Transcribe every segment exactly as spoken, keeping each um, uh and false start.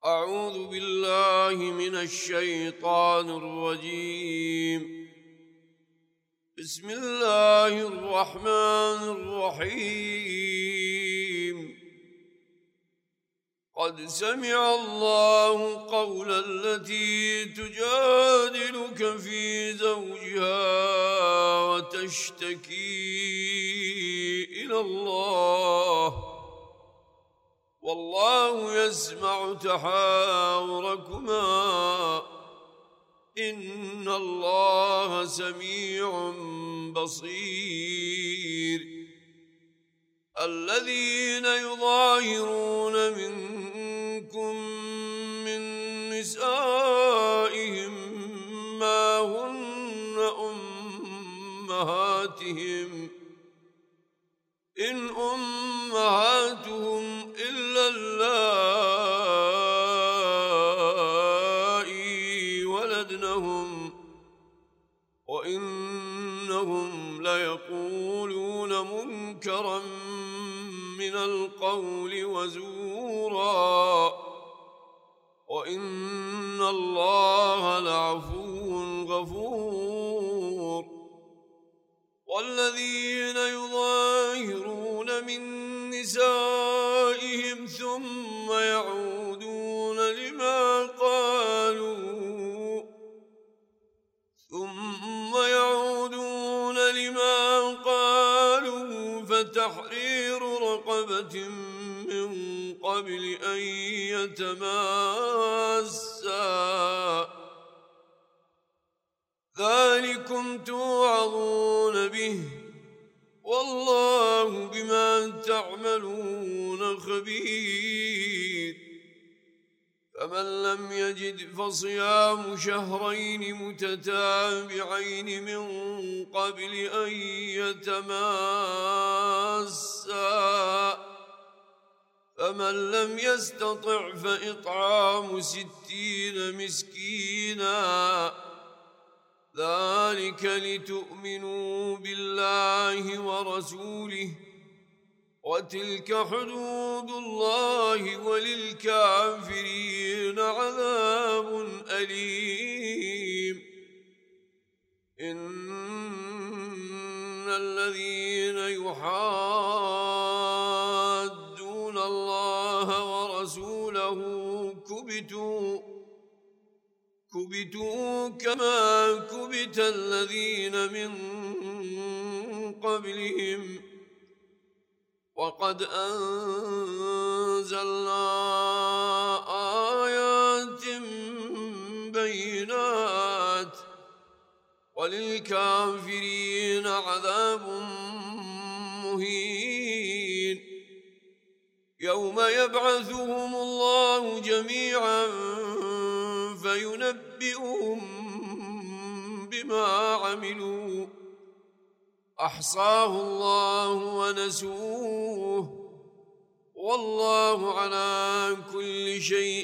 أعوذ بالله من الشيطان الرجيم. بسم الله الرحمن الرحيم. قد سمع الله قول التي تجادلك في زوجها وتشتكي إلى الله والله يسمع تحاوركما إن الله سميع بصير. الذين يظاهرون منكم من نسائهم ما هن أمهاتهم إن أمهاتهم إلا اللائي ولدنهم وإنهم ليقولون منكرا من القول وزورا وإن الله لعفو غفور. والذين يظاهرون من نسائهم ثم يعودون لما قالوا ثم يعودون لما قالوا فتحرير رقبة من قبل أن يتماسا ذلكم توعظون به والله بما تعملون خبير. فمن لم يجد فصيام شهرين متتابعين من قبل أن يتماسا فمن لم يستطع فإطعام ستين مسكينا ذلك لتؤمنوا بالله ورسوله وتلك حدود الله وللكافرين عذاب أليم. إن الذين يحادون الله ورسوله كبتوا كبتوا كما كبت الذين من قبلهم وقد أنزلنا آيات بينات وللكافرين عذاب مهين. يوم يبعثهم الله جميعا فينبئهم بما عملوا أحصاه الله ونسوه والله على كل شيء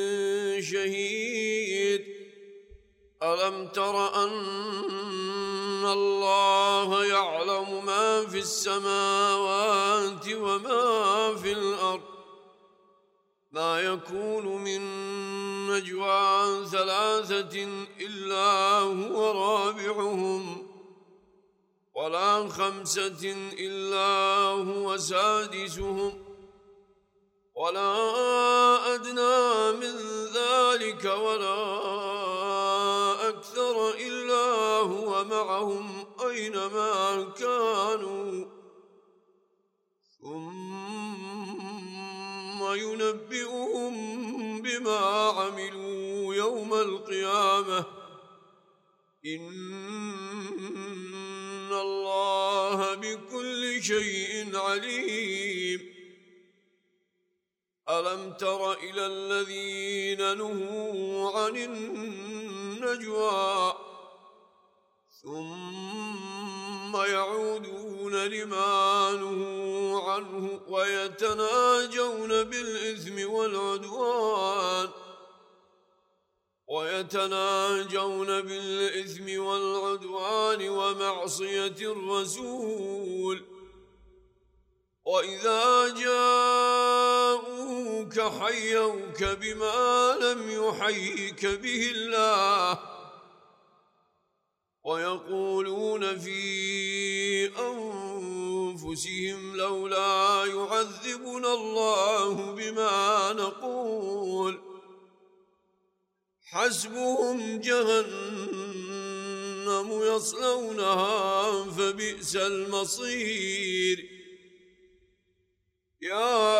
شهيد. ألم تر أن الله يعلم ما في السماوات وما في الأرض ما يكون من نجوى ثلاثة إلا هو رابعهم ولا خمسة إلا هو سادسهم ولا أدنى من ذلك ولا أكثر إلا هو معهم أينما كانوا ثم ينبئهم بما عملوا يوم القيامة إن الله بكل شيء عليم. ألم تر إلى الذين نهوا عن النجوى ثم يعودون لما نهوا عنه ويتناجون بالإثم والعدوان ويتناجون بالإثم والعدوان ومعصية الرسول وإذا جاءوا قاتلوك حيوك بما لم يحيك به الله ويقولون في أنفسهم لولا يعذبنا الله بما نقول حسبهم جهنم يصلونها فبئس المصير. يا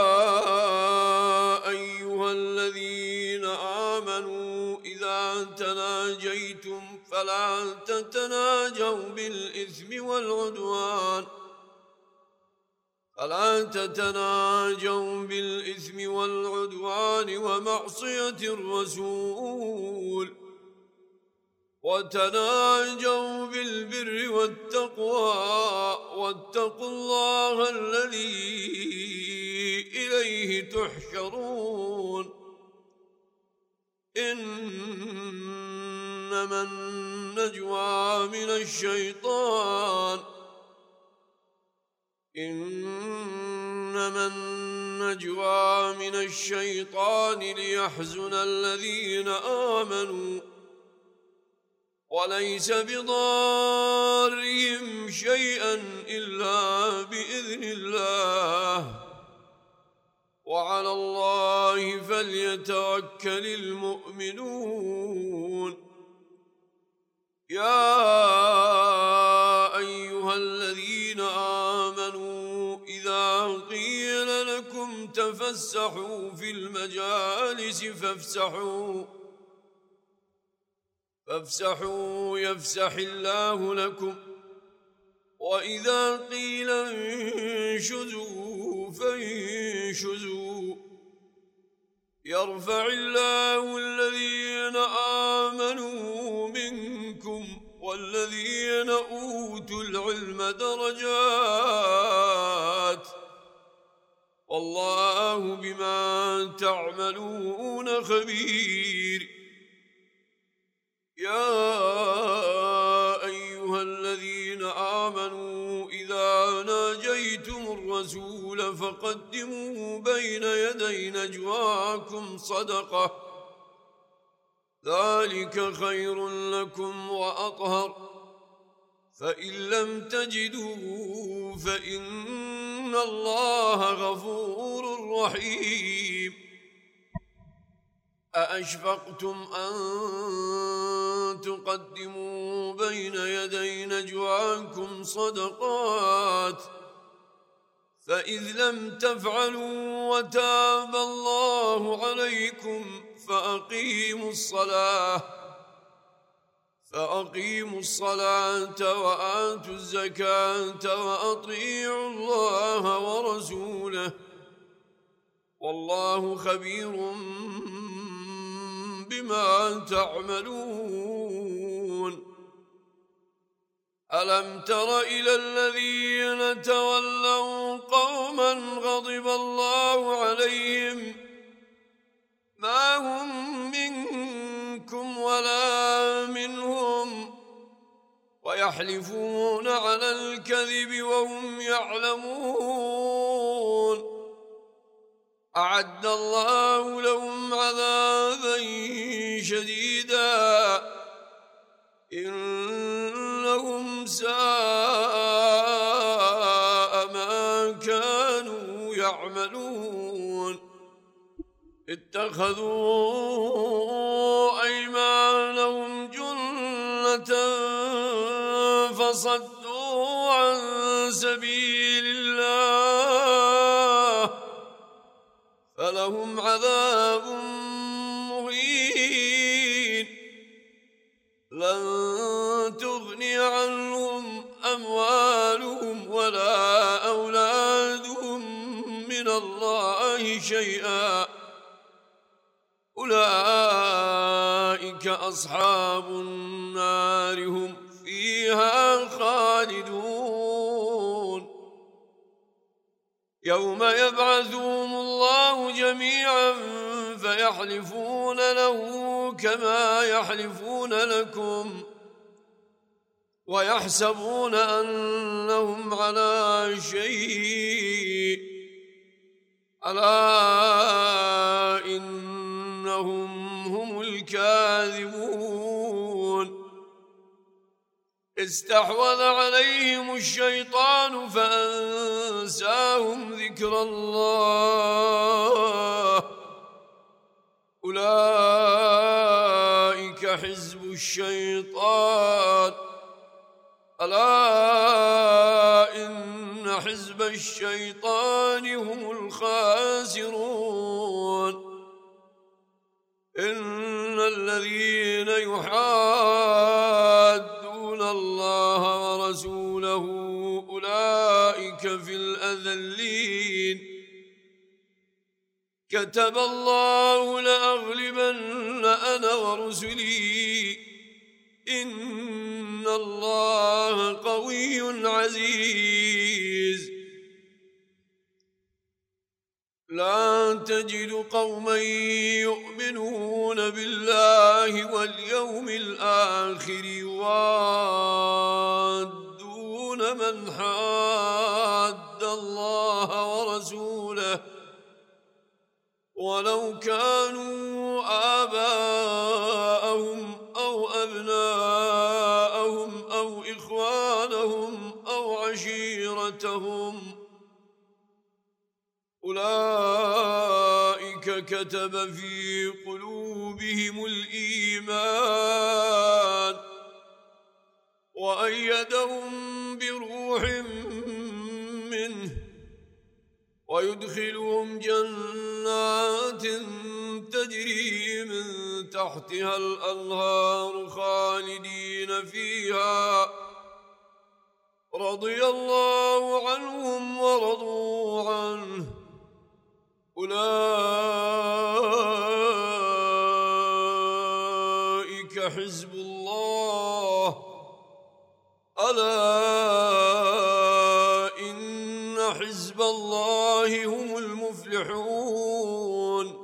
أيها الذين آمنوا إذا تناجيتم فلا تتناجوا بالإثم والعدوان فلا تتناجوا بالإثم والعدوان ومعصية الرسول وتناجوا بالبر والتقوى واتقوا الله الذي إليه تحشرون. إنما النجوى من الشيطان إنما النجوى من الشيطان ليحزن الذين آمنوا وليس بضارهم شيئا إلا بإذن الله وعلى الله فليتوكل المؤمنون. يا أيها الذين آمنوا إذا قيل لكم تفسحوا في المجالس فافسحوا فافسحوا يفسح الله لكم وإذا قيل انشزوا فانشزوا يرفع الله الذين آمنوا منكم والذين أوتوا العلم درجات والله بما تعملون خبير. يا أيها الذين آمنوا إذا ناجيتم الرسول فقدموا بين يدي نجواكم صدقة ذلك خير لكم وأطهر فإن لم تجدوا فإن الله غفور رحيم. أأشفقتم أن تقدموا بين يدي نجواكم صدقات فإذ لم تفعلوا وتاب الله عليكم فأقيموا الصلاة فأقيموا الصلاة وآتوا الزكاة وأطيعوا الله ورسوله والله خبير بما تعملون. ألم تر إلى الذين تولوا قوما غضب الله عليهم ما هم منكم ولا منهم ويحلفون على الكذب وهم يعلمون أعد الله لهم عذابا شديدا إنهم ساء ما كانوا يعملون. اتخذوا أيمانهم جنة فصدوا عن سبيل الله فلهم عذاب مهين لن تغني عنهم أموالهم ولا أولادهم من الله شيئا أولئك أصحاب النار هم فيها خالدون. يوم يبعثهم الله جميعا فيحلفون له كما يحلفون لكم ويحسبون أنهم على شيء ألا إنهم هم الكاذبون استحوذ عليهم الشيطان فأنساهم ذكر الله أولئك حزب الشيطان ألا إن حزب الشيطان هم الخاسرون إن الذين يحادون الله ورسوله أولئك في الأذلين كتب الله لأغلبن أنا ورسلي إن الله قوي عزيز لا تجد قوما يؤمنون بالله واليوم الآخر يوادون من حاد الله ورسوله ولو كانوا آباءهم أو أبناءهم أو إخوانهم أو عشيرتهم أولئك كتب في قلوبهم الإيمان وأيدهم بروح منه ويدخلهم جنات تجري من تحتها الأنهار خالدين فيها رضي الله عنهم ورضوا عنه أولئك حزب الله ألا إن حزب الله هم المفلحون